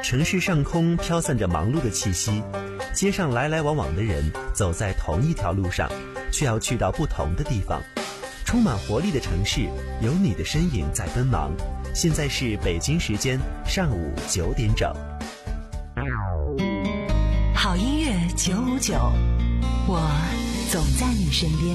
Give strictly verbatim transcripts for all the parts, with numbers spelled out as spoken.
城市上空飘散着忙碌的气息，街上来来往往的人走在同一条路上，却要去到不同的地方。充满活力的城市，有你的身影在奔忙。现在是北京时间上午九点整。 好音乐九五九，我总在你身边。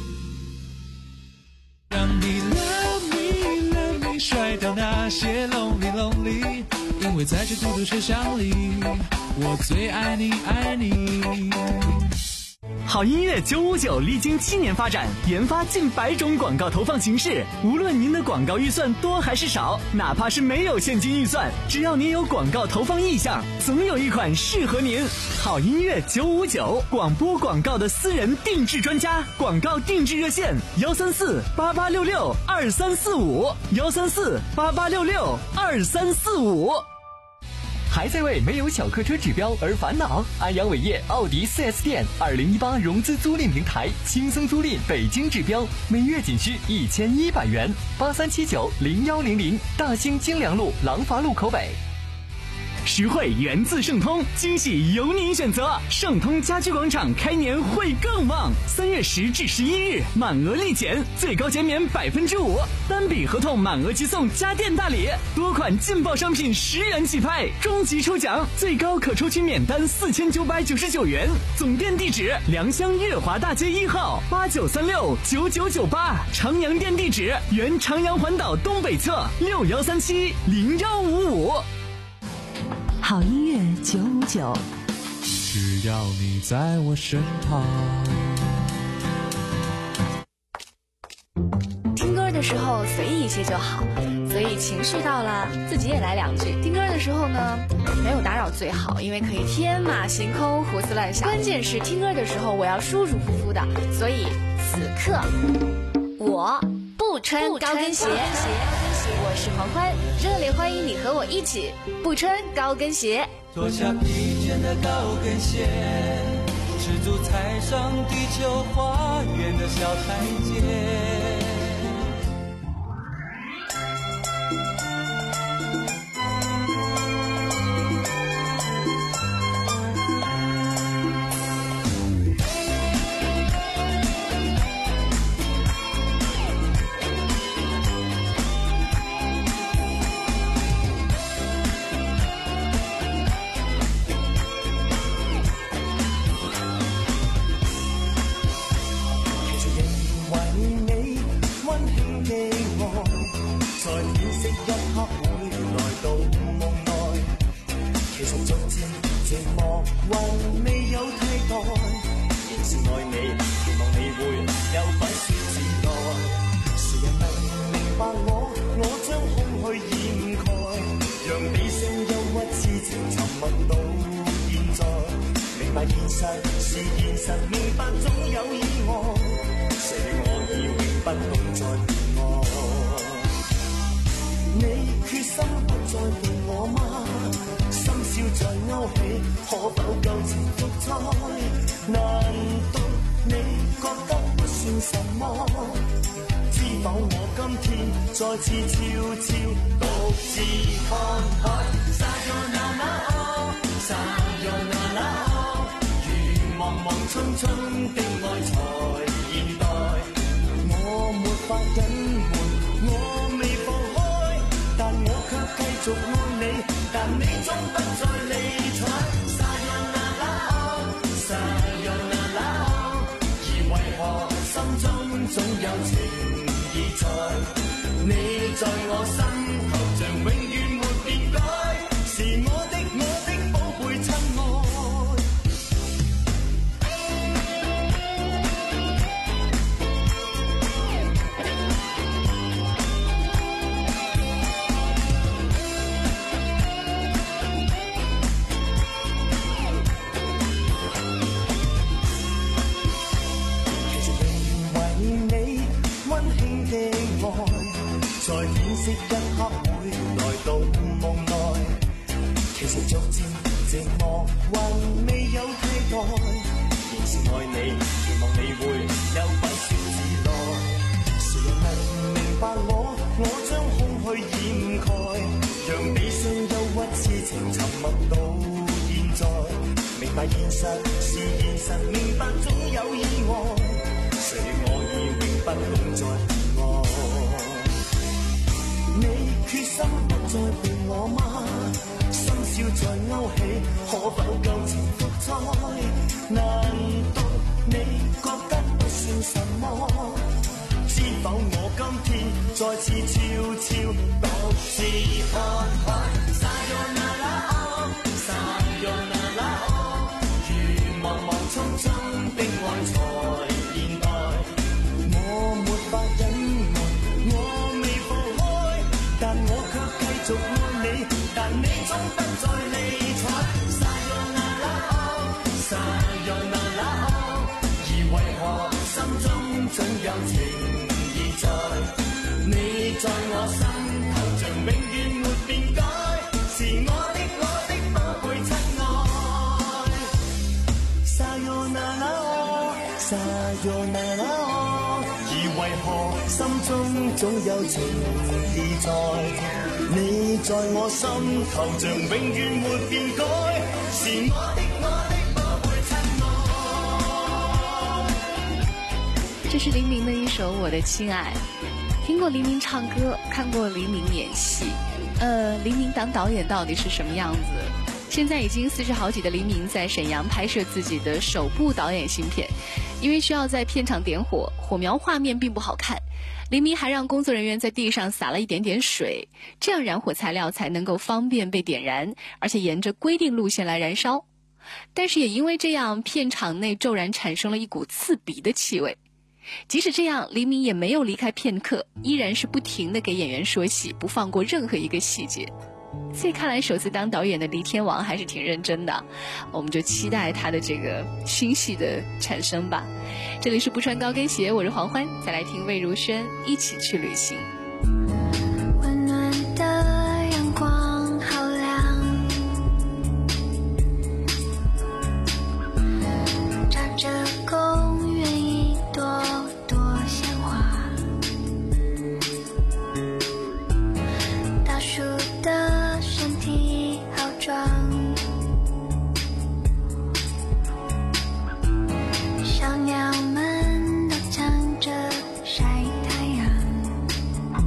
让你 love me love me 甩掉那些 lonely lonely， 因为在这孤独车厢里，我最爱你爱你。 好音乐九五九历经七年发展，研发近百种广告投放形式。无论您的广告预算多还是少，哪怕是没有现金预算，只要您有广告投放意向，总有一款适合您。好音乐九五九，广播广告的私人定制专家，广告定制热线幺三四八八六六二三四五幺三四八八六六二三四五。 还在为没有小客车指标而烦恼？安阳伟业奥迪 四 S 店二零一八融资租赁平台，轻松租赁北京指标，每月仅需一千一百元。八三七九零幺零零，大兴京良路廊坊路口北。 实惠源自盛通，惊喜由您选择。盛通家居广场开年会更旺，三月十至十一日满额立减，最高减免百分之五，单笔合同满额即送家电大礼，多款劲爆商品十元起拍，终极抽奖最高可抽取免单四千九百九十九元。总店地址：良乡悦华大街一号八九三六九九九八，长阳店地址：原长阳环岛东北侧六幺三七零幺五五。 好音乐九五九， 只要你在我身旁。 听歌的时候随意一些就好，所以情绪到了自己也来两句。听歌的时候呢，没有打扰最好，因为可以天马行空胡思乱想。关键是听歌的时候我要舒舒服服的，所以此刻我不穿高跟鞋。我是黄欢，热烈欢迎你和我一起不穿高跟鞋。 脱下疲倦的高跟鞋，赤足踩上地球花园的小台阶。 再次悄悄獨自看海 Sayonara Sayonara 如茫茫匆匆的愛才現代，我沒法隱瞞，我未放開，但我卻繼續愛你，但你終不再理睬 Sayonara Sayonara 而為何心中總有情意在，你在我心頭像永遠沒變改，是我的我的寶貝親愛。其實仍然為你溫馨的愛，在天色一刻會來到夢內，其實逐漸寂寞還未有替代，仍是愛你，期望你會有不說自來，誰人能明白我，我將空虛掩蓋，讓悲傷憂鬱痴情沉白現實是現實，明白總有意外，誰我已永不共在愛。你決心不再伴我嗎？深宵再勾起，可否舊情復再？難道你覺得不算什麼？知否我今天再次悄悄獨自看海。Sayonara Sayonara 如茫茫匆匆的愛才現代，我沒法隱瞞，我未放開，但我卻繼續愛你，但你總不再理睬。Sayonara Sayonara 而為何心中總有情意在？你在我心頭像永遠沒變改，是我的我的寶貝親愛。Sayonara Sayonara 而為何心中總有情意在？你在我心頭像永遠沒變改，是我的我的寶貝親愛。 这是黎明的一首《我的亲愛》。听过黎明唱歌，看过黎明演戏，呃，黎明当导演到底是什么样子？现在已经四十好几的黎明在沈阳拍摄自己的首部导演新片，因为需要在片场点火，火苗画面并不好看，黎明还让工作人员在地上撒了一点点水，这样燃火材料才能够方便被点燃，而且沿着规定路线来燃烧。但是也因为这样，片场内骤然产生了一股刺鼻的气味。即使这样，黎明也没有离开片刻，依然是不停地给演员说戏，不放过任何一个细节。所以看来首次当导演的黎天王还是挺认真的，我们就期待他的这个新戏的产生吧。这里是不穿高跟鞋，我是黄欢，再来听魏如萱一起去旅行。 温暖的阳光好亮，照着公园一朵朵鲜花，大树的身体好壮，小鸟们都抢着晒太阳。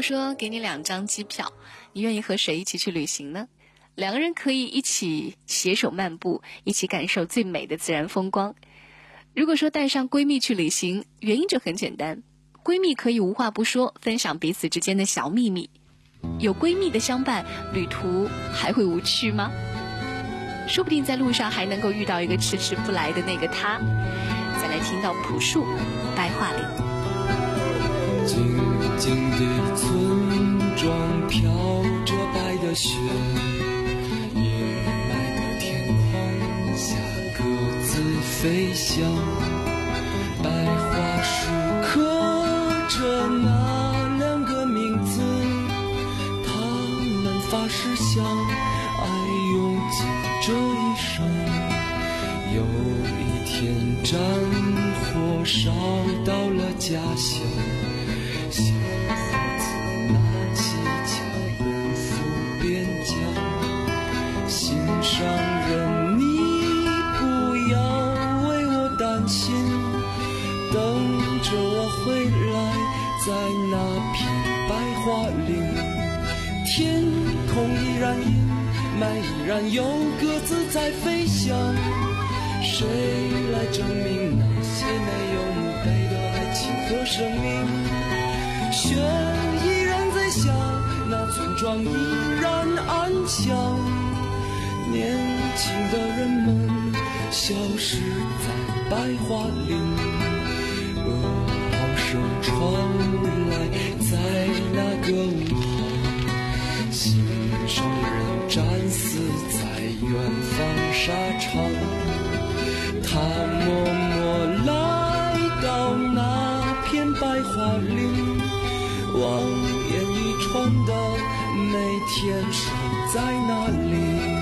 说给你两张机票，你愿意和谁一起去旅行呢？两个人可以一起携手漫步，一起感受最美的自然风光。如果说带上闺蜜去旅行，原因就很简单，闺蜜可以无话不说，分享彼此之间的小秘密。有闺蜜的相伴，旅途还会无趣吗？说不定在路上还能够遇到一个迟迟不来的那个他。再来听到朴树白桦林。 静静的村庄飘着白的雪，阴霾的天空下各自飞翔，白桦树刻着那两个名字，他们发誓相爱用尽这一生。有一天战火烧到了家乡，小伙子拿起枪奔赴边疆。心上人，你不要为我担心，等着我回来，在那片白桦林。天空依然阴霾，依然有鸽子在飞翔。谁来证明那些没有墓碑的爱情和生命？雪依然在下，那村庄依然安详。年轻的人们消失在白桦林，噩耗声传来，在那个午后，心上人战死在远方沙场。他默默来到那片白桦林，望眼欲穿的每天守在那里。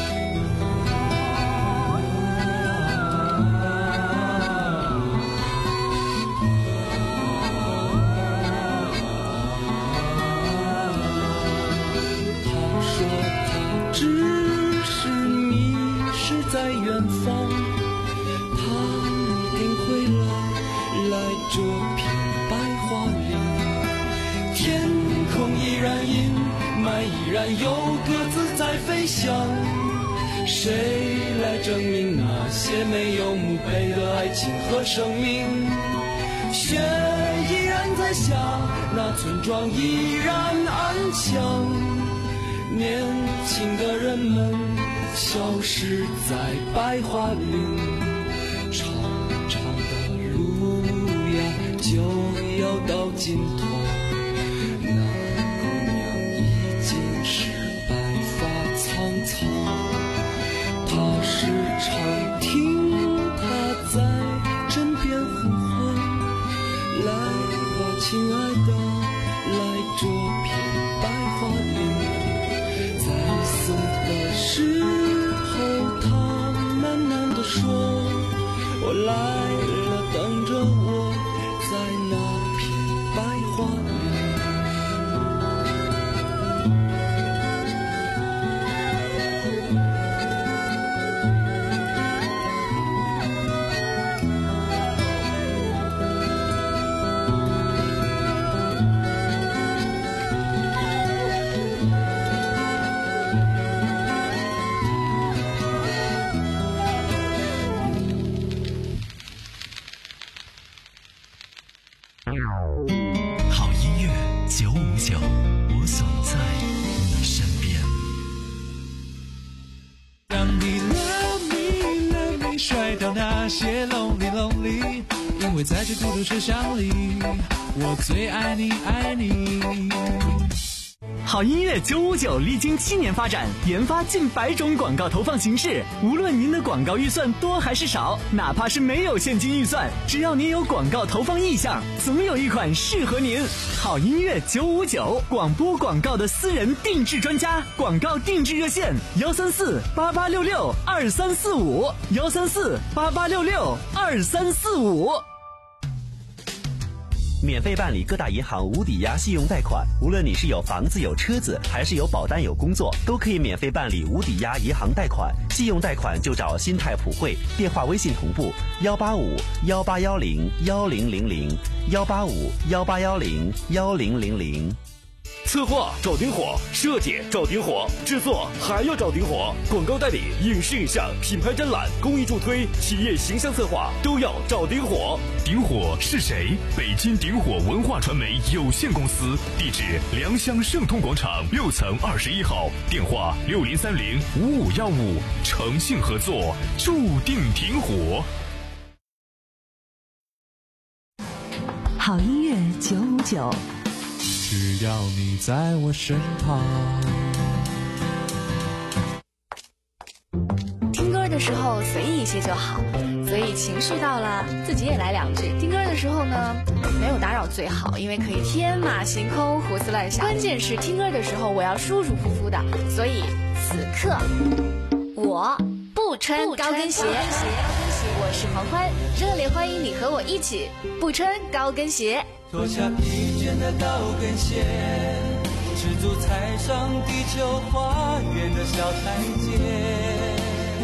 他说他只是迷失在远方，来这片白桦林。天空依然阴霾，依然有鸽子在飞翔。谁来证明那些没有墓碑的爱情和生命？雪依然在下，那村庄依然安详。年轻的人们消失在白桦林，长长的路就要到尽头，那姑娘已经是白发苍苍。她时常听她在枕边呼唤，来吧亲爱的，来这片白桦林。在死的时候她喃喃地说，我来了，等着我，在那片白桦林。 好音乐九五九，我总在你身边。 让你 love me love me 甩掉那些 lonely lonely， 因为在这孤独车厢里，我最爱你爱你。 好音乐九五九历经七年发展，研发近百种广告投放形式。无论您的广告预算多还是少，哪怕是没有现金预算，只要您有广告投放意向，总有一款适合您。好音乐九五九，广播广告的私人定制专家，广告定制热线幺三四八八六六二三四五幺三四八八六六二三四五。 免费办理各大银行无抵押信用贷款，无论你是有房子有车子，还是有保单有工作，都可以免费办理无抵押银行贷款。信用贷款就找新泰普惠，电话微信同步幺八五幺八幺零幺零零零幺八五幺八幺零幺零零零。 策划找丁火，设计找丁火，制作还要找丁火，广告代理、影视影像、品牌展览、公益助推、企业形象策划都要找丁火。 丁火是谁？北京丁火文化传媒有限公司，地址良乡盛通广场六层二十一号，电话六零三零五五幺五，诚信合作，注定挺火。 好音乐九五九， 只要你在我身旁。 听歌的时候随意一些就好，所以情绪到了自己也来两句。听歌的时候呢，没有打扰最好，因为可以天马行空、胡思乱想。关键是听歌的时候我要舒舒服服的，所以此刻我不穿高跟鞋。我是黄欢，热烈欢迎你和我一起不穿高跟鞋。 脱下疲倦的高跟鞋，赤足踩上地球花园的小台阶。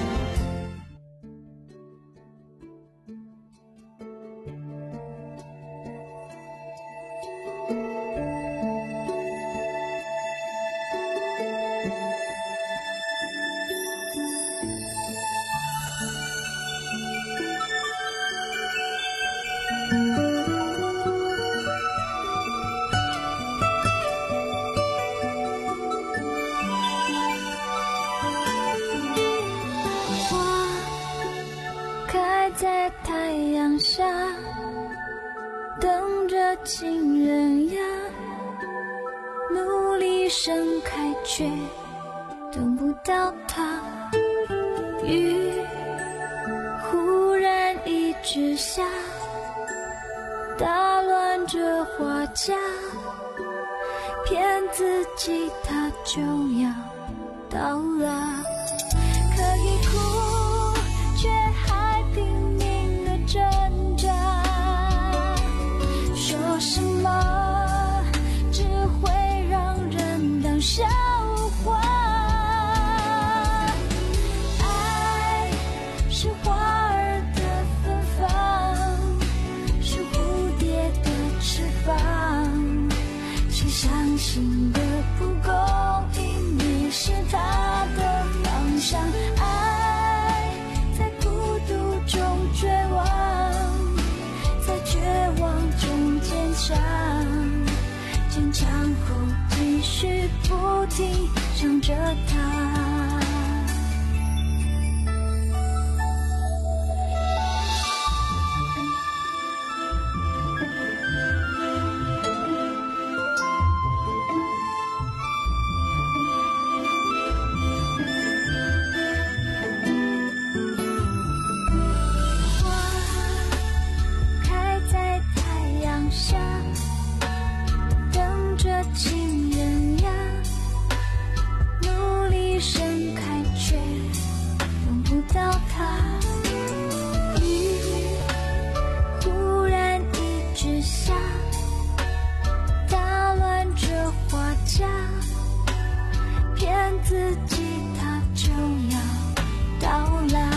在太阳下等着情人呀，努力盛开却等不到它。雨忽然一直下，打乱着花架，骗自己它就要到了。可以哭却还拼命的挣扎，说什么只会让人当笑话。爱是花儿的芬芳，是蝴蝶的翅膀，是伤心的不公因你是他的方向。爱在孤独中绝望，在绝望中坚强，坚强后继续不停想着他。自己它就要到来。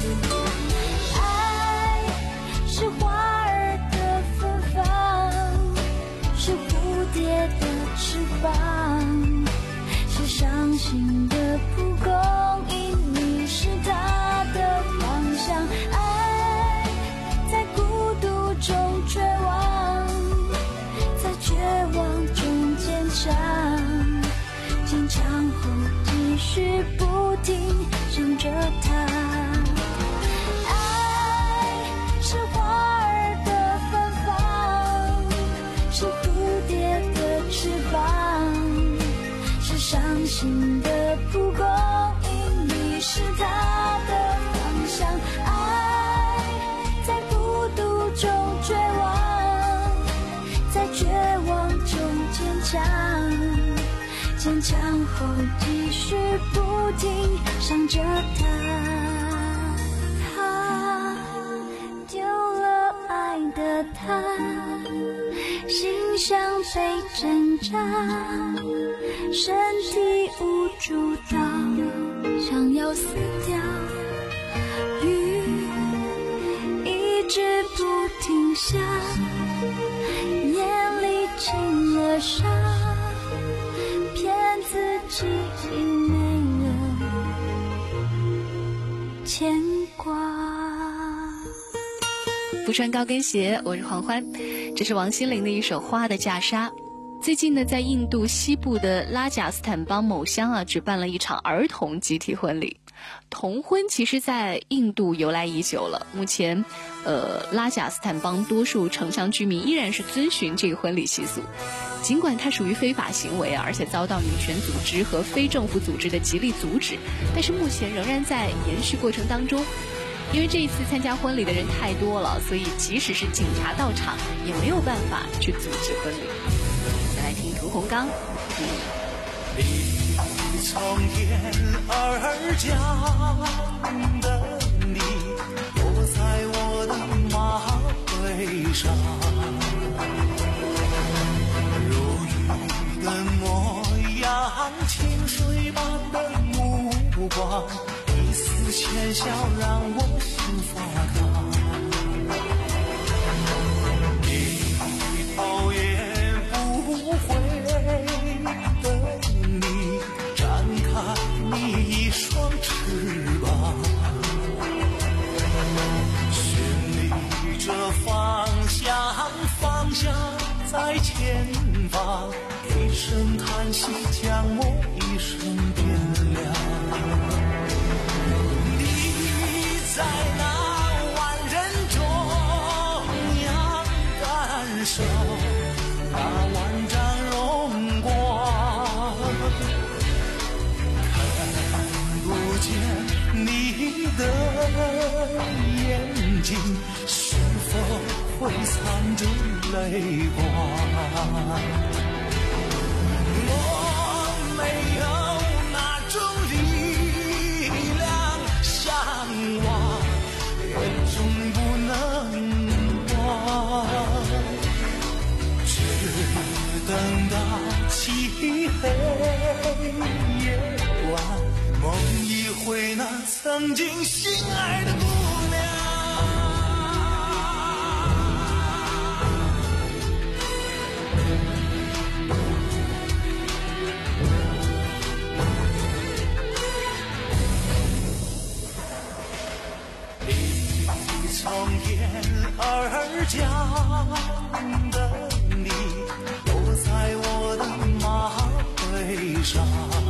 爱是花儿的芬芳，是蝴蝶的翅膀，是伤心的蒲公英，你是它的方向。爱在孤独中绝望，在绝望中坚强，坚强后继续不停想着他。爱是花儿的芬芳，是蝴蝶的翅膀，是伤心的蒲公英，你是他的方向。爱在孤独中绝望，在绝望中坚强，坚强后继续不停想着他。他丢了爱的他，心像被针扎，身体无助到想要死掉。雨一直不停下，眼里进了沙， 不穿高跟鞋，我是黄欢。这是王心凌的一首《花的嫁纱》。最近呢，在印度西部的拉贾斯坦邦某乡啊，举办了一场儿童集体婚礼。童婚其实在印度由来已久了，目前呃，拉贾斯坦邦多数城乡居民依然是遵循这个婚礼习俗，尽管它属于非法行为啊，而且遭到女权组织和非政府组织的极力阻止，但是目前仍然在延续过程当中。因为这一次参加婚礼的人太多了，所以即使是警察到场也没有办法去阻止婚礼。再来听屠洪刚。 你从天而降的你，落在我的马背上，如雨的模样，清水般的目光，一丝浅笑让我心发烫。你头也不回的你，展开你一双翅膀，寻觅着方向，方向在前方，一声叹息将我一生点亮。你在那万人中央感受那万丈荣光，看不见你的眼睛，是否会藏着泪光？我没有那种力量向往，也终不能忘，只等到漆黑夜晚，梦一回那曾经心爱的姑娘。从天而降的你，落在我的马背上，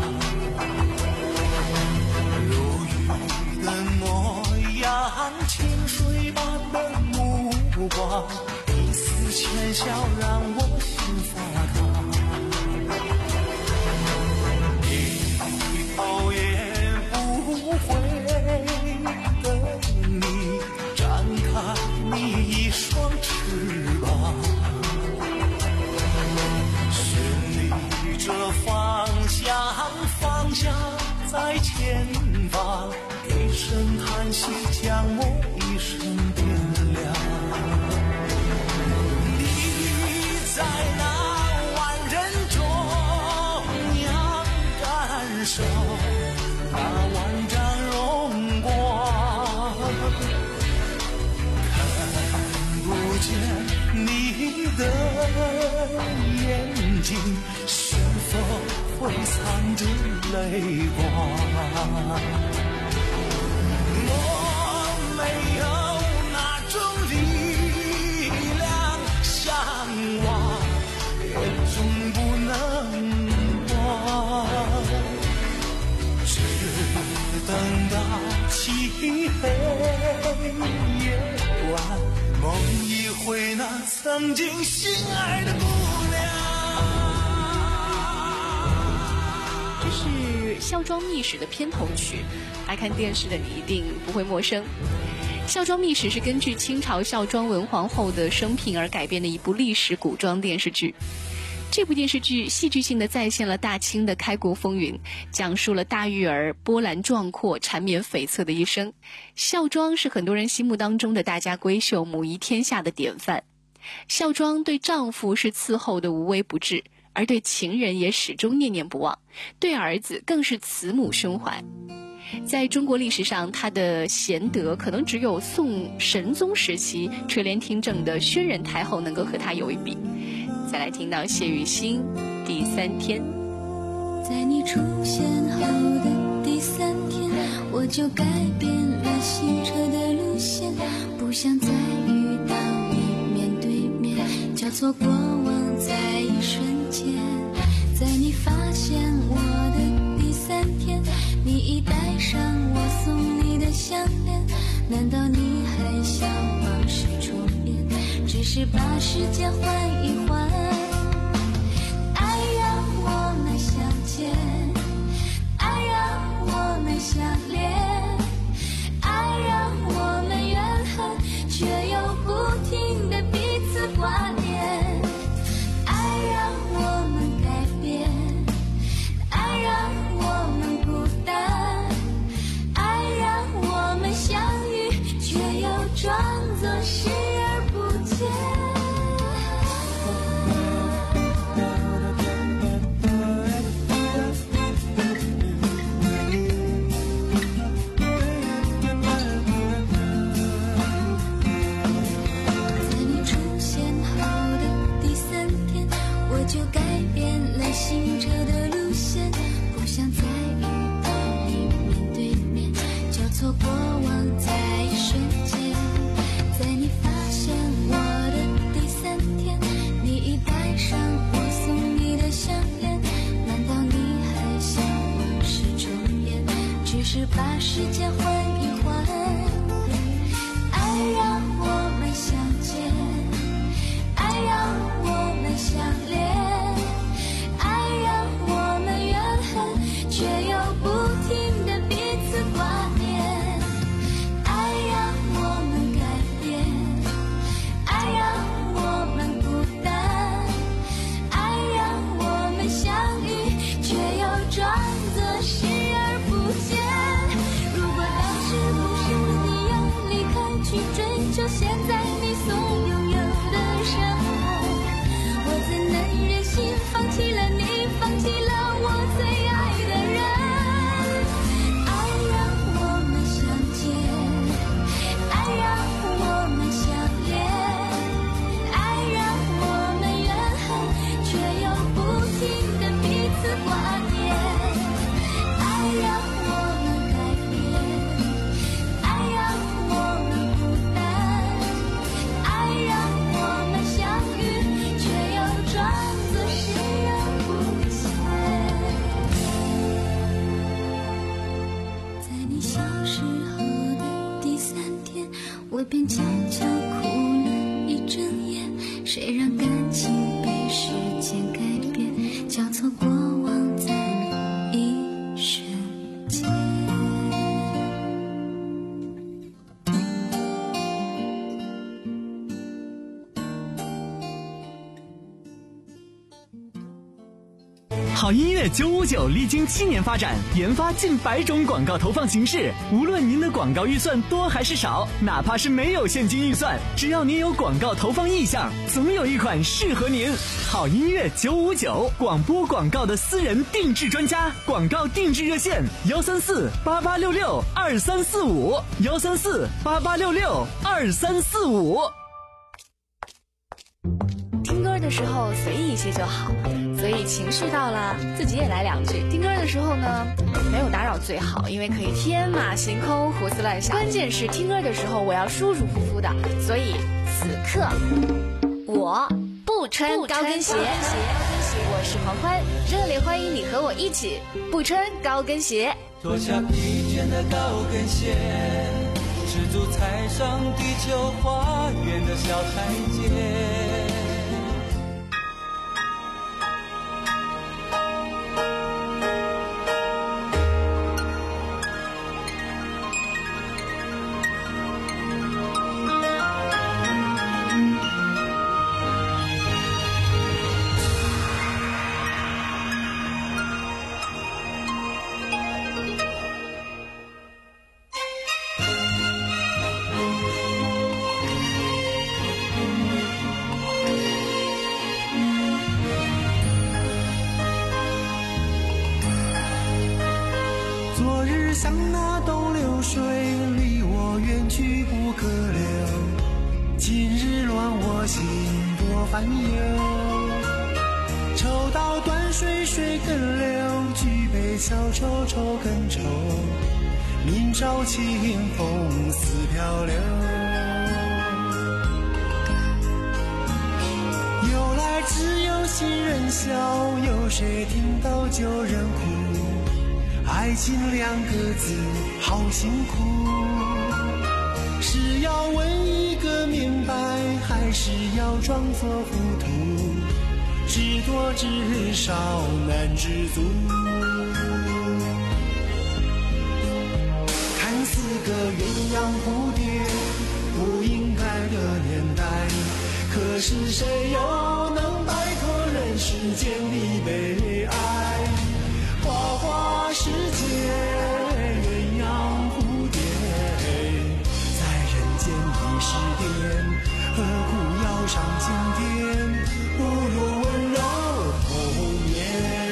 如雨的模样，清水般的目光，一丝浅笑让我心发烫。你头也不回的你，展开你一双翅膀，寻觅着方向，方向在前方，一声叹息将我一生点亮。你在那万人中央感受那万丈荣光，不见你的眼睛，是否会藏着泪光？我没有那种力量向往，也终不能忘，只等到漆黑夜晚，梦一回那曾经心爱的姑娘。 这是《孝庄秘史》的片头曲，爱看电视的你一定不会陌生。《孝庄秘史》是根据清朝孝庄文皇后的生平而改编的一部历史古装电视剧。这部电视剧戏剧性地再现了大清的开国风云，讲述了大玉儿波澜壮阔、缠绵悱恻的一生。孝庄是很多人心目当中的大家闺秀、母仪天下的典范。孝庄对丈夫是伺候的无微不至，而对情人也始终念念不忘，对儿子更是慈母胸怀。在中国历史上，他的贤德可能只有宋神宗时期垂帘听政的轩仁太后能够和他有一比。再来听到谢雨欣第三天。 在你出现后的第三天，我就改变了行车的路线，不想再遇到交错过往在一瞬间，在你发现我的第三天，你已戴上我送你的项链，难道你还想往事重演？只是把时间换一换，爱让我们相见，爱让我们相恋，爱让我们怨恨，却又不停地彼此挂念，爱让我们改变，爱让我们孤单，爱让我们相遇，却又装作视而不见。就改变了行车的路线，不想再遇到你面对面，交错过往在一瞬间，在你发现我的第三天，你已戴上我送你的项链，难道你还想往事重演？只是把时间换一换，爱让我们相见，爱让我们相恋，却又不停地彼此挂念，爱让我们改变，爱让我们孤单，爱让我们相遇，却又装作视而不见。如果当时不是你要离开去追求现在你所拥有的生活，我怎能忍心放弃了你，放弃了我最爱的人？爱让我们相见，爱让我们相恋，爱让我们怨恨，却又不停地彼此挂念，爱让我们改变，爱让我们孤单，爱让我们相遇，却又装作视而不见。在你消失后的第三天，我便悄悄哭了一整夜，谁让感情被时间改变，交错过往在一瞬间。 好音乐九五九历经七年发展，研发近百种广告投放形式。无论您的广告预算多还是少，哪怕是没有现金预算，只要您有广告投放意向，总有一款适合您。好音乐九五九，广播广告的私人定制专家，广告定制热线：幺三四八八六六二三四五，幺三四八八六六二三四五。 听歌的时候随意一些就好，所以情绪到了自己也来两句。听歌的时候呢，没有打扰最好，因为可以天马行空胡思乱想。关键是听歌的时候我要舒舒服服的，所以此刻我不穿高跟鞋。我是黄欢，热烈欢迎你和我一起不穿高跟鞋。 脱下疲倦的高跟鞋，赤足踩上地球花园的小台阶。 像那东流水，离我远去不可留。今日乱我心多烦忧。抽刀断水水更流，举杯消愁愁更愁。明朝清风似飘流。 新人笑，有谁听到旧人哭？爱情两个字好辛苦，是要问一个明白，还是要装作糊涂？知多知少难知足。看似个鸳鸯蝴蝶，不应该的年代，可是谁又能摆脱人世间的悲哀？花花世界，鸳鸯蝴蝶，在人间的诗典，何苦要上青天？不如温柔童年。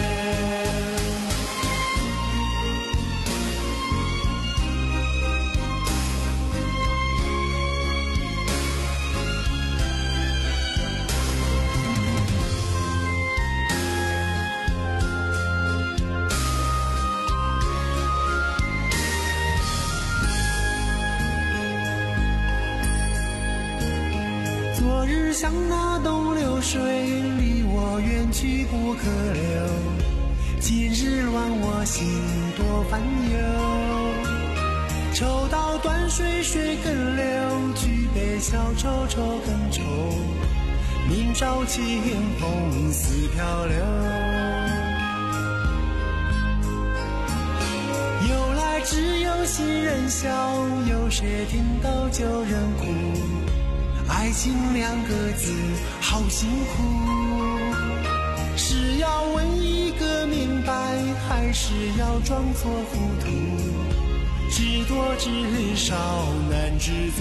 昨日像那东流水，离我远去不可留。今日乱我心多烦忧。抽刀断水水更流，举杯消愁愁更愁。明朝清风似飘流。由来只有新人笑，有谁听到旧人哭？爱情两个字好辛苦，是要问一个明白，还是要装作糊涂？知多知少难知足。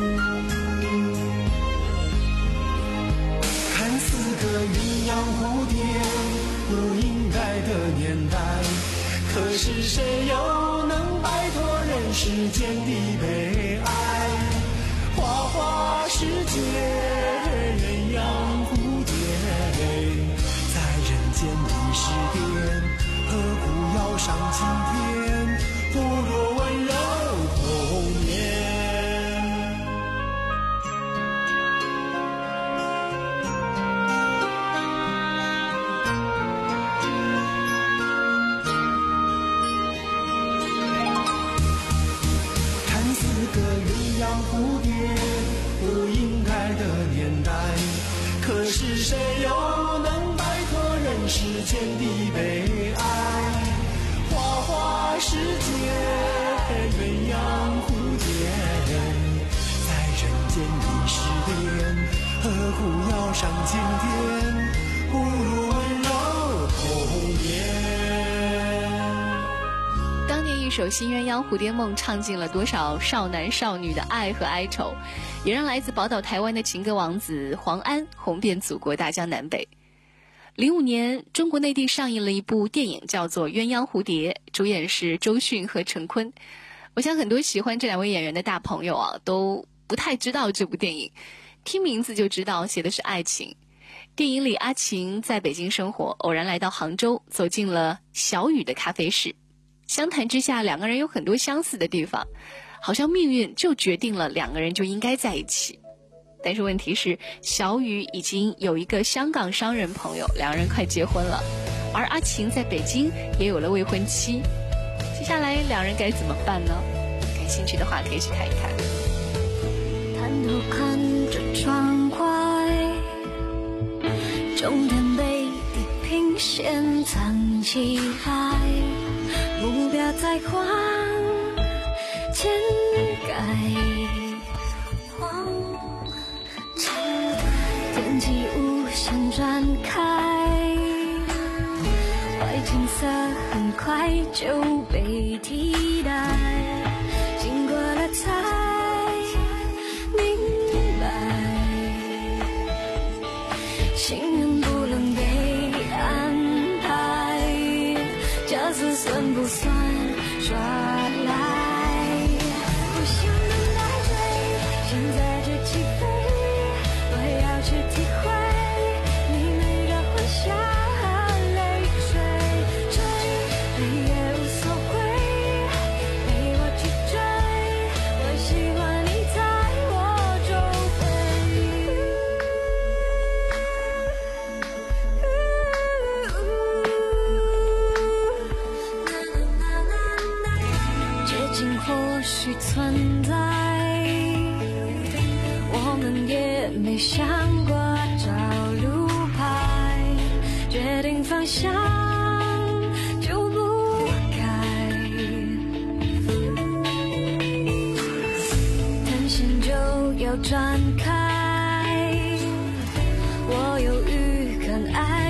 看似个鸳鸯蝴蝶，不应该的年代，可是谁又能摆脱人世间的悲哀？花花世界，鸳鸯蝴蝶，在人间的诗典，何苦要上青天？不如温柔童年。看似个鸳鸯蝴蝶，不应该的年代，可是谁又能摆脱人世间的悲哀？花花世界，鸳鸯蝴蝶，在人间的诗典，何苦要上青天？不如温柔童年。 当年一首《新鸳鸯蝴蝶梦》唱尽了多少少男少女的爱和哀愁，也让来自宝岛台湾的情歌王子黄安红遍祖国大江南北。零五年，中国内地上映了一部电影，叫做《鸳鸯蝴蝶》，主演是周迅和陈坤。我想很多喜欢这两位演员的大朋友啊，都不太知道这部电影，听名字就知道写的是爱情。电影里，阿晴在北京生活，偶然来到杭州，走进了小雨的咖啡室。相谈之下，两个人有很多相似的地方，好像命运就决定了两个人就应该在一起。但是问题是，小雨已经有一个香港商人朋友，两人快结婚了，而阿晴在北京也有了未婚妻。接下来两人该怎么办呢？感兴趣的话可以去看一看。 探头看着窗外，终点被地平线藏起来，目标在往前改。天际无限展开，坏景色很快就被替代，经过了才明白，幸运不能被安排，这次算不算耍赖？不想等待追，现在这起飞，我要去体会你美的欢笑和泪水，追累也无所谓，陪我去追，我喜欢你在我周围。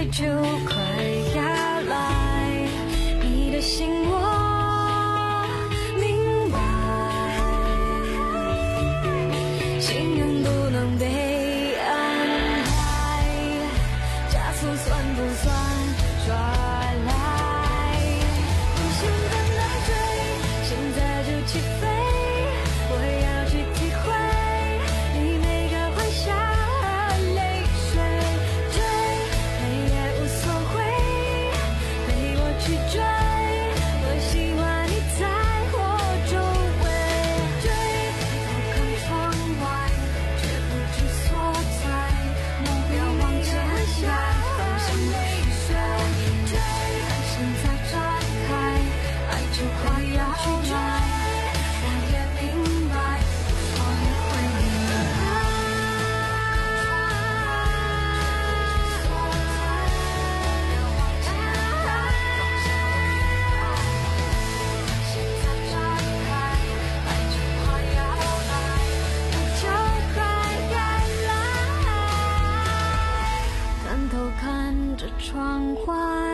就快要来，你的心我明白，心愿不能被安排，加速算不算耍赖？你兴奋地追，现在就起飞，我要去体会你每个欢笑和泪水，追累也无所谓，陪我去追，我喜欢你在我周围，追偷看窗外，却不知所在，目标往前下，放心泪水，追现在展开，爱就快要来，我也明白，我也会明白。现在展开，爱就快要来，我就快要来。探头看着窗外，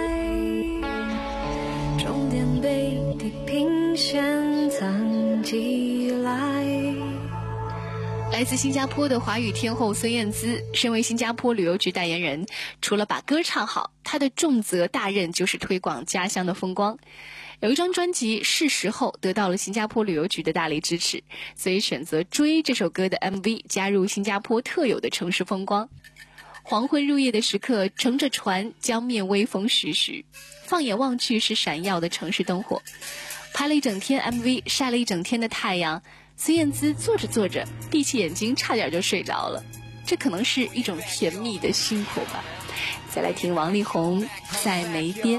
终点被地平线藏起来。 来自新加坡的华语天后孙燕姿，身为新加坡旅游局代言人，除了把歌唱好，她的重责大任就是推广家乡的风光。有一张专辑《是时候》得到了新加坡旅游局的大力支持，所以选择《追》这首歌的 M V 加入新加坡特有的城市风光。黄昏入夜的时刻，乘着船，江面微风徐徐，放眼望去是闪耀的城市灯火。拍了一整天 M V， 晒了一整天的太阳，孙燕姿坐着坐着，闭起眼睛，差点就睡着了。这可能是一种甜蜜的辛苦吧。再来听王力宏在梅边。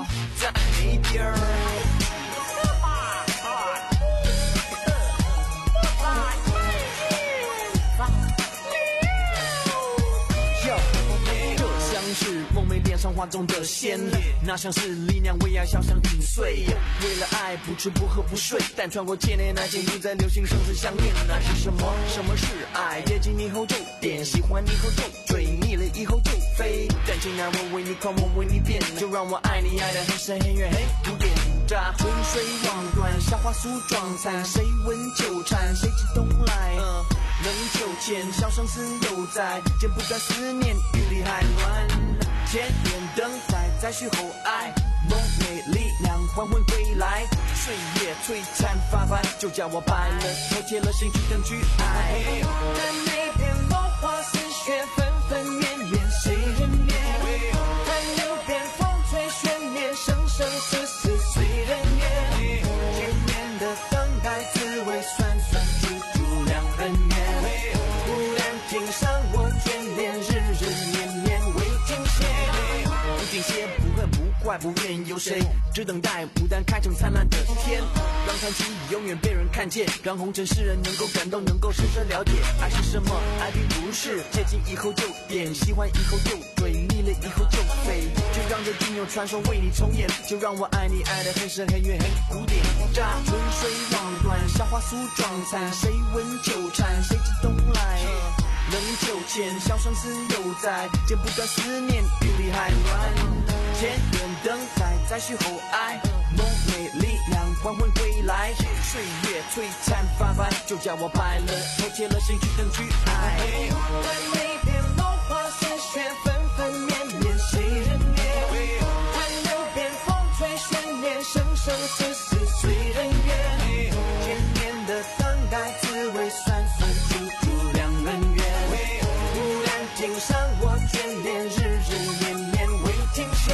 是梦寐脸上画中的仙，那像是力量为爱箫响紧碎，为了爱不吃不喝不睡，但穿过千年爱情不再流行生死相恋。那是什么？什么是爱？接近你后就点，喜欢你后就追，腻了以后就飞。但情难我为你狂，我为你变，就让我爱你爱得很深很远很古典。春水望断，夏花梳妆残，谁闻纠缠，谁知东来？冷秋千，笑声似犹在，剪不断思念，雨里还乱。千年等待，再续后爱，梦寐力量缓缓归来，岁月璀璨发白，就叫我白了，头铁了心去等去爱。但那片落花似雪，纷纷绵绵，谁人眠？但流边风吹悬念，生生死死随人愿。千年的等待，滋味酸酸，处处两人缘。无人听上我眷恋，日日年年未停歇。不停歇，不恨不怪，不怨有谁？只等待牡丹开成灿烂的天，让传奇永远被人看见，让红尘世人能够感动，能够深深了解爱是什么。爱并不是接近以后就点，喜欢以后就追，腻了以后就飞。就让这经有传说为你重演，就让我爱你爱得很深很远很古典。春水望断，夏花梳妆残，谁闻纠缠，谁知东来？冷秋千，笑声似犹在，剪不断思念，雨里还乱。千年等待，再续后爱，梦寐力量缓缓归来，岁月璀璨发白，就叫我白了，头铁了心去等去爱。但那片落花似雪，纷纷绵绵，谁人眠？但流边风吹悬念，生生死死随人愿。千年的等待，滋味酸酸，处处两人缘。无人听上我眷恋，日日年年未停歇。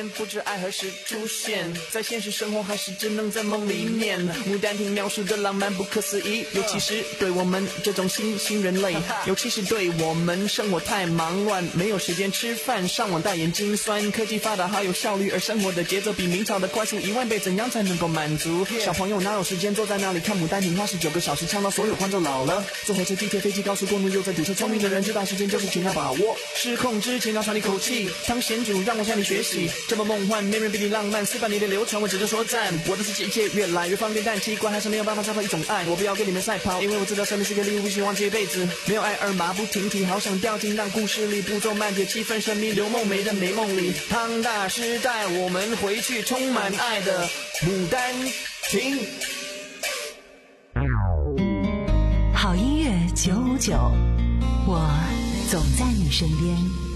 念，不知爱何时出现，在现实生活还是只能在梦里面。牡丹亭描述的浪漫不可思议，尤其是对我们这种新兴人类，尤其是对我们生活太忙乱，没有时间吃饭，上网代言精酸，科技发达好有效率，而生活的节奏比明朝的快速一万倍，怎样才能够满足？小朋友哪有时间坐在那里看牡丹亭，花十九个小时唱到所有观众老了。坐火车、地铁、飞机、高速公路又在堵车，聪明的人知道时间就是请要把握，失控之前要喘一口气。汤贤主让我向你学习，这么梦幻，没人比你浪漫，四百年的流传，我只能说赞。我的世界一切越来越方便，但奇怪还是没有办法找到一种爱。我不要跟你们赛跑，因为我知道生命是个礼物，不希望这一辈子没有爱而马不停蹄，好想掉进让故事里步骤慢点，气氛神秘，刘梦梅的美梦里。汤大师带我们回去充满爱的牡丹亭。 好音乐九五九，我总在你身边。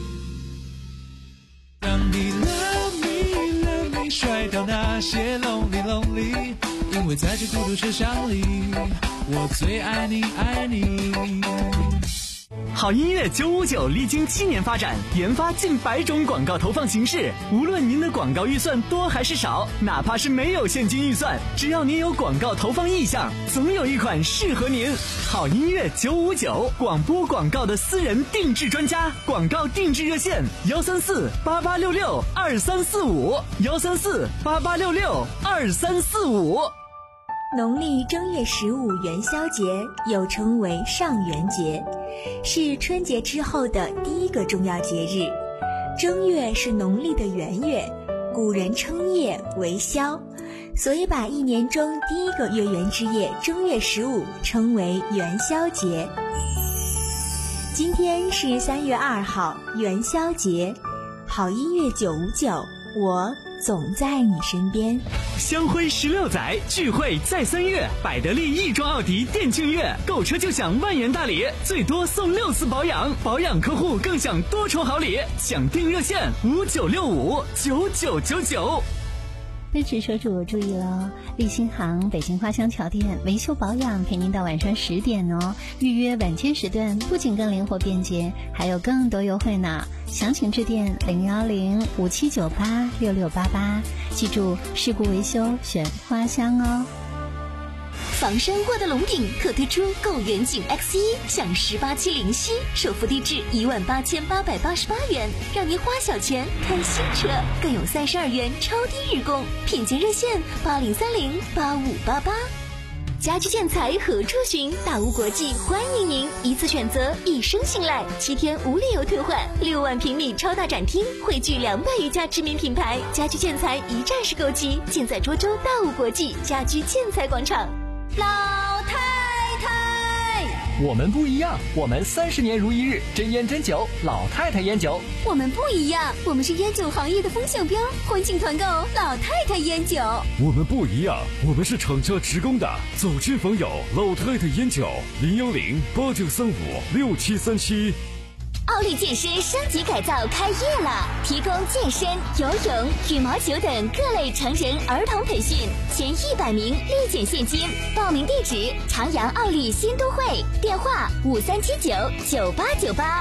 让你 love me love me 甩掉那些 lonely lonely， 因为在这孤独车厢里，我最爱你爱你。 好音乐九五九历经七年发展，研发近百种广告投放形式。无论您的广告预算多还是少，哪怕是没有现金预算，只要您有广告投放意向，总有一款适合您。好音乐九五九，广播广告的私人定制专家，广告定制热线幺三四八八六六二三四五幺三四八八六六二三四五。 农历正月十五元宵节又称为上元节，是春节之后的第一个重要节日。正月是农历的元月，古人称夜为宵，所以把一年中第一个月圆之夜正月十五称为元宵节。今天是三月二号，元宵节。好音乐九五九，我总在你身边。 香辉十六载，聚会在三月，百得利亦庄奥迪店庆月，购车就享万元大礼，最多送六次保养，保养客户更享多重好礼。想订热线五九六五九九九九。 奔驰车主注意了，立新行北京花乡桥店维修保养陪您到晚上十点哦。预约晚间时段不仅更灵活便捷，还有更多优惠呢。详情致电零幺零五七九八六六八八，记住事故维修选花乡哦。 房山沃德龙顶特推出购远景 X 一 享十八期零息，首付低至一万八千八百八十八元，让您花小钱看新车，更有三十二元超低日供，品鉴热线八零三零八五八八。家居建材何处寻？大屋国际欢迎您，一次选择，一生信赖，七天无理由退换，六万平米超大展厅，汇聚两百余家知名品牌，家居建材一站式购齐，尽在涿州大屋国际家居建材广场。老太太， 我们不一样，我们三十年如一日，真烟真酒，老太太烟酒。 我们不一样，我们是烟酒行业的风向标，欢庆团购老太太烟酒。 我们不一样，我们是厂家职工的，走亲访友，老太太烟酒，零幺零八九三五六七三七。 奥利健身升级改造开业了，提供健身、游泳、羽毛球等各类成人儿童培训，前一百名立减现金。报名地址：长阳奥利新都会，电话五三七九九八九八。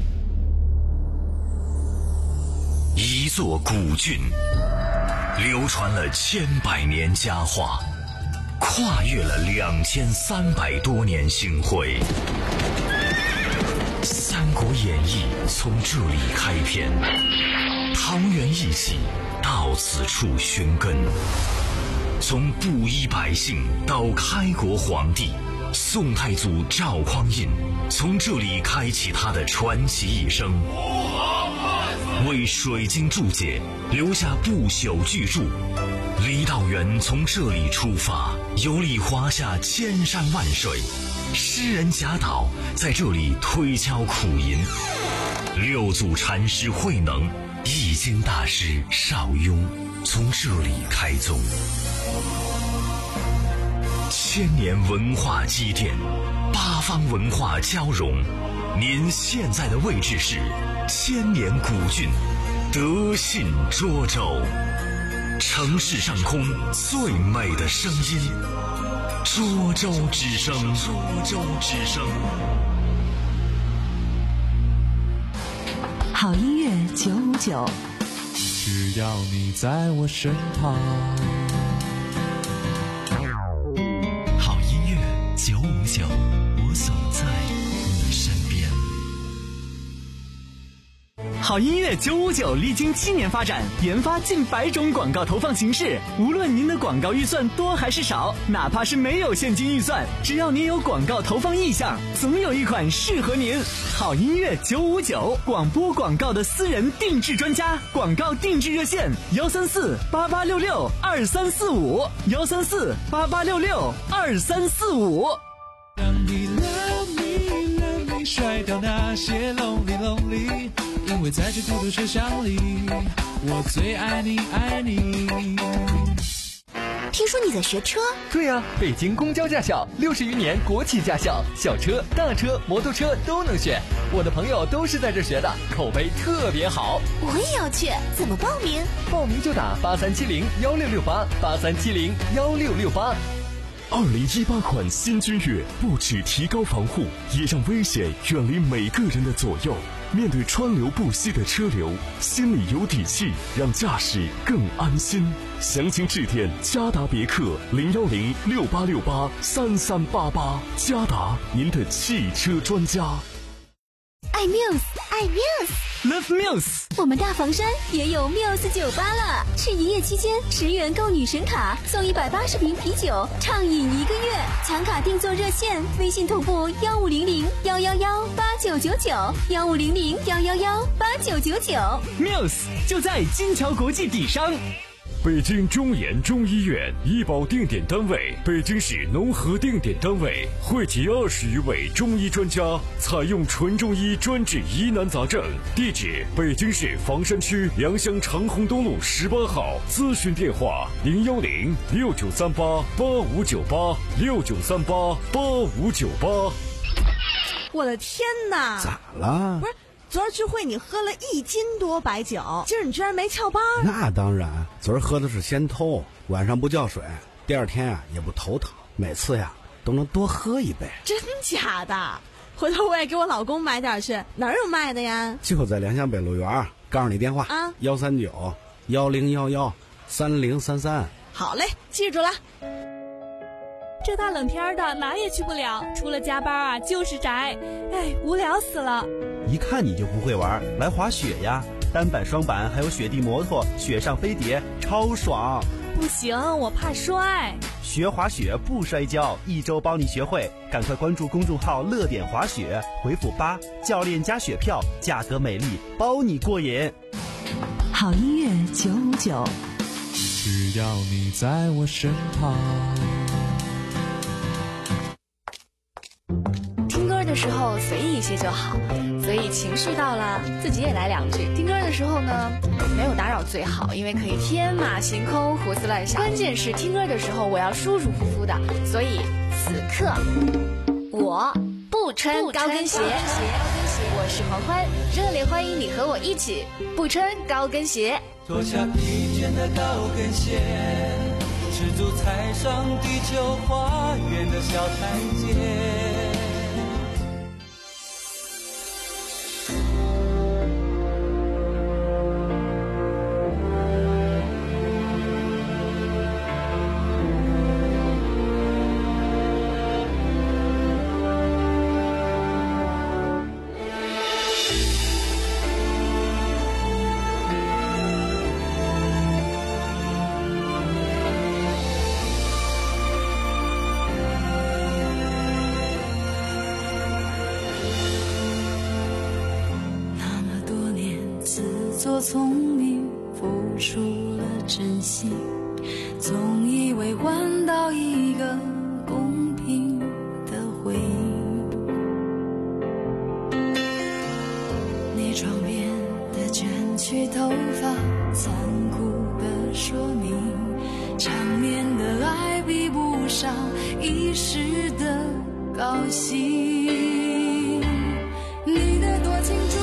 一座古郡，流传了千百年佳话，跨越了两千三百多年星辉。《三国演义》从这里开篇，桃园义气到此处寻根。从布衣百姓到开国皇帝，宋太祖赵匡胤从这里开启他的传奇一生，为水晶注解留下不朽巨著。李道元从这里出发，游历华夏千山万水。诗人贾岛在这里推敲苦吟，六祖禅师慧能、易经大师邵雍从这里开宗。千年文化积淀，八方文化交融。您现在的位置是千年古郡德信涿州，城市上空最美的声音。涿州之声，涿州之声。 好音乐九五九， 只要你在我身旁。 好音乐九五九，我总在你身边。 好音乐九五九历经七年发展，研发近百种广告投放形式。无论您的广告预算多还是少，哪怕是没有现金预算，只要您有广告投放意向，总有一款适合您。好音乐九五九，广播广告的私人定制专家，广告定制热线幺三四八八六六二三四五幺三四八八六六二三四五。 让你 love me love me 甩掉那些 lonely lonely， 因为在这孤独车厢里，我最爱你爱你。 听说你在学车？ 对呀、啊，北京公交驾校六十余年国企驾校，小车、大车、摩托车都能选。我的朋友都是在这学的，口碑特别好。 我也要去，怎么报名？ 报名就打八三七零幺六六八八三七零幺六六八。 二零一八款新君越不只提高防护，也让危险远离每个人的左右。面对川流不息的车流，心里有底气，让驾驶更安心。详情致电嘉达别克零幺零六八六八三三八八。嘉达，您的汽车专家。 爱 Muse， 爱 Muse，Love Muse。 我们大房山也有 Muse 酒吧了，是一夜期间十元购女神卡送一百八十瓶啤酒，畅饮一个月。抢卡订座热线：微信同步幺五零零幺幺幺八九九九幺五零零幺幺幺八九九九。 Muse 就在金桥国际底商。 北京中研中医院医保定点单位，北京市农合定点单位，汇集二十余位中医专家，采用纯中医专治疑难杂症。地址：北京市房山区良乡长虹东路十八号。咨询电话：零幺零六九三八八五九八六九三八八五九八。 我的天哪！ 咋了？ 不是。昨儿聚会你喝了一斤多白酒，今儿你居然没翘班？ 那当然，昨儿喝的是仙偷，晚上不叫水，第二天呀、啊、也不头疼，每次呀都能多喝一杯。 真假的？回头我也给我老公买点去，哪儿有卖的呀？ 就在良乡北路园，告诉你电话啊，幺三九幺零幺幺三零三三。 好嘞，记住了。 这大冷天的哪也去不了，除了加班啊就是宅，哎，无聊死了。 一看你就不会玩，来滑雪呀，单板双板还有雪地摩托，雪上飞碟超爽。 不行，我怕摔。 学滑雪不摔跤，一周帮你学会，赶快关注公众号乐点滑雪，回复八，教练加雪票，价格美丽，包你过瘾。 好音乐九五九， 只要你在我身旁。 听歌的时候随意一些就好，所以情绪到了自己也来两句。听歌的时候呢，没有打扰最好，因为可以天马行空胡思乱想。关键是听歌的时候我要舒舒服服的，所以此刻我不穿高跟鞋。我是黄欢，热烈欢迎你和我一起不穿高跟鞋。 脱下疲倦的高跟鞋，赤足踩上地球花园的小台阶。 做聪明，付出了真心，总以为换到一个公平的回应。你床边的卷曲头发，残酷的说明，场面的爱比不上一时的高兴。你的多情注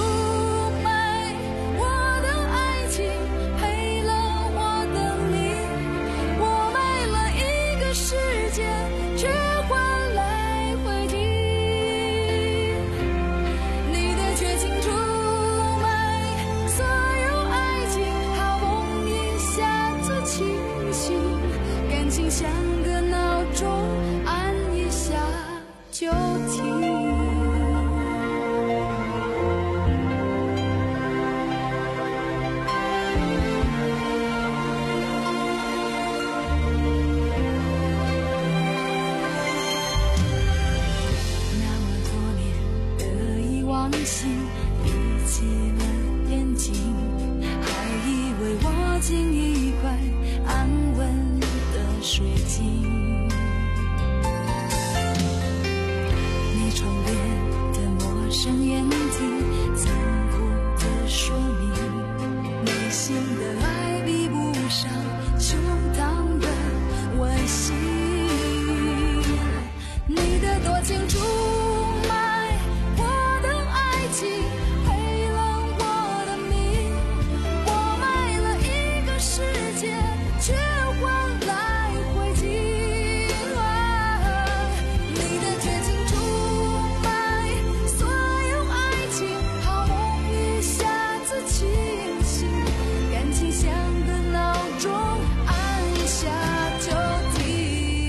好不心，闭起了眼睛，还以为握紧一块安稳的水晶。你窗边的陌生眼睛，残酷的说明，内心的爱比不上胸膛的温馨。你的多情出卖我的爱情，黑了我的命，我卖了一个世界，却换来灰烬。你的绝情出卖所有爱情，好梦一下子清醒，感情像个闹钟，按下就停。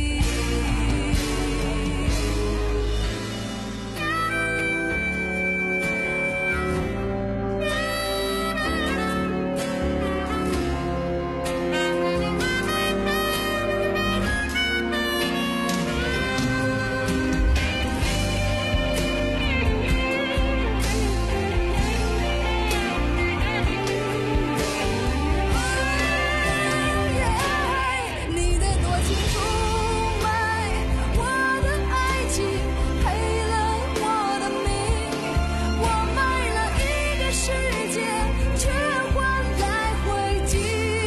你的多情出卖我的爱情，黑了我的命，我卖了一个世界，却换来灰烬。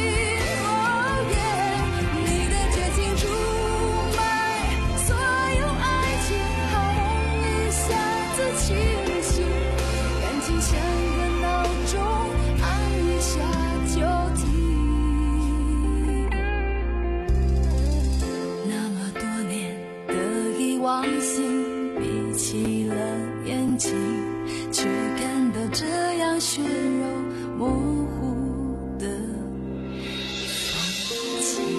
你的绝情出卖所有爱情，好梦一下子清醒，感情像个闹钟，按一下就停。那么多年的遗忘性，闭起了眼睛，却感到这样血肉模糊的风景。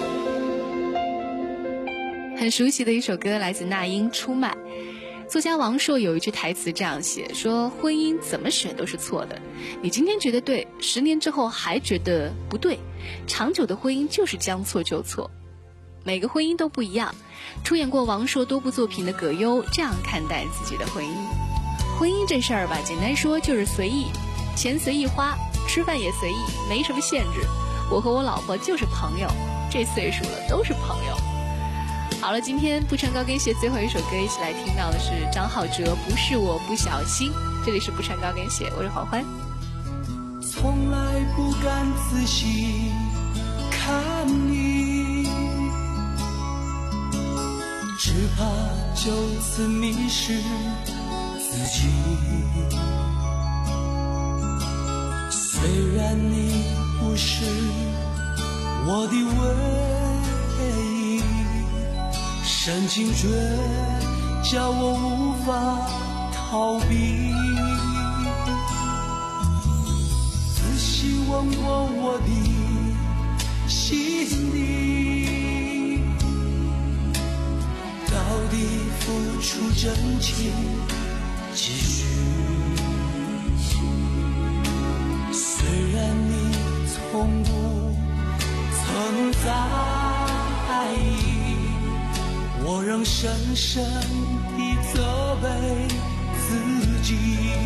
很熟悉的一首歌，来自那英《出卖》。作家王朔有一句台词这样写，说婚姻怎么选都是错的，你今天觉得对，十年之后还觉得不对，长久的婚姻就是将错就错。每个婚姻都不一样，出演过王朔多部作品的葛优这样看待自己的婚姻。婚姻这事儿吧，简单说就是随意，钱随意花，吃饭也随意，没什么限制。我和我老婆就是朋友，这岁数了都是朋友。好了，今天不穿高跟鞋最后一首歌，一起来听到的是张浩哲《不是我不小心》。这里是不穿高跟鞋，我是黄欢。 从来不敢仔细看你，只怕就此迷失自己。虽然你不是我的唯一，深情却叫我无法逃避。仔细问过我的心底，到底付出真情几许？虽然你从不曾在意，我仍深深地责备自己。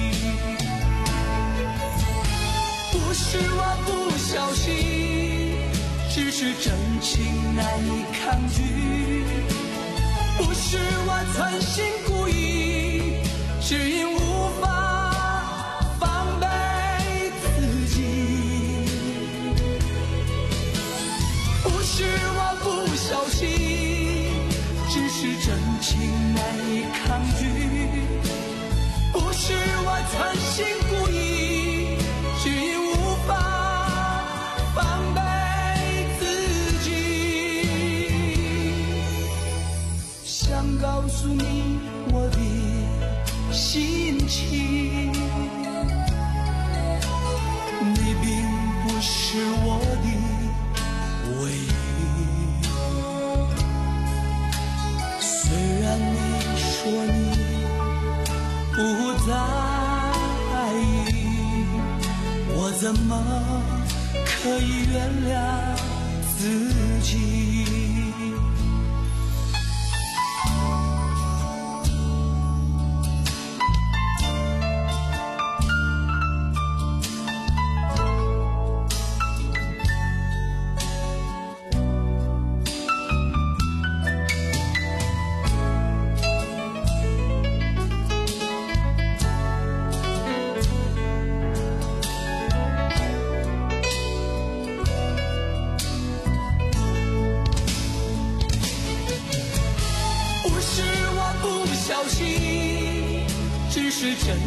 不是我不小心，只是真情难以抗拒。不是我存心故意，只因无法防备自己。不是我不小心，只是真情难以抗拒。不是我存心故意，只因无法防备自己。想告诉你我的心情，你并不是我的唯一。虽然你说你不在意，我怎么可以原谅自己？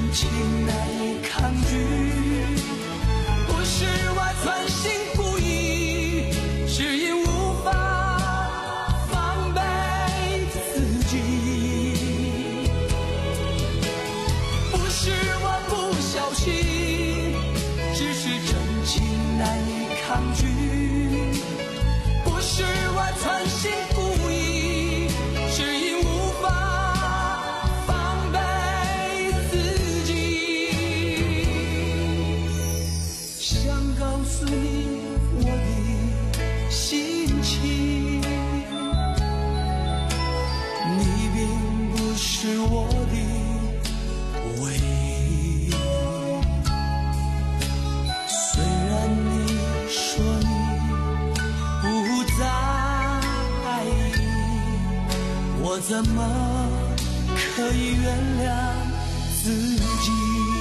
情难以抗拒，不是我存心故意，是因无法防备自己，不是我不小心，只是真情难以抗拒，不是我存心故意，是因无法防备自己，想告诉你我的心情，你并不是我的唯一，虽然你说你不在意，我怎么可以原谅自己？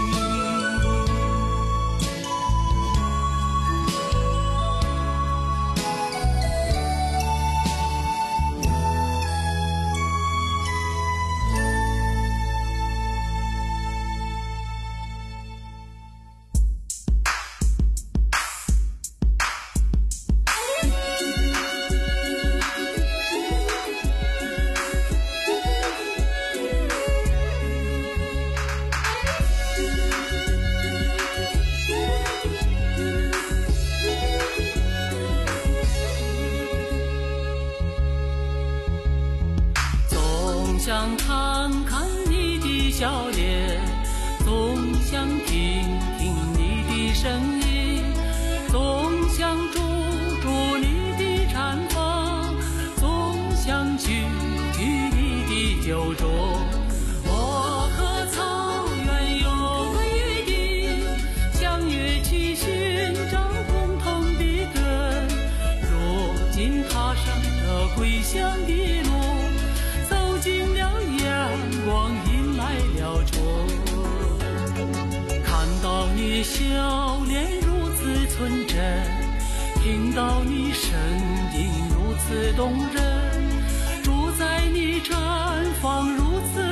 想看看你的笑脸，总想听听你的声音，总想捉捉你的长发，总想举举你的酒桌。我和草原有个约定，相约去寻找共同的根。如今踏上了归乡的路，走进了阳光，迎来了春。看到你笑脸如此纯真，听到你声音如此动人，住在你毡房如此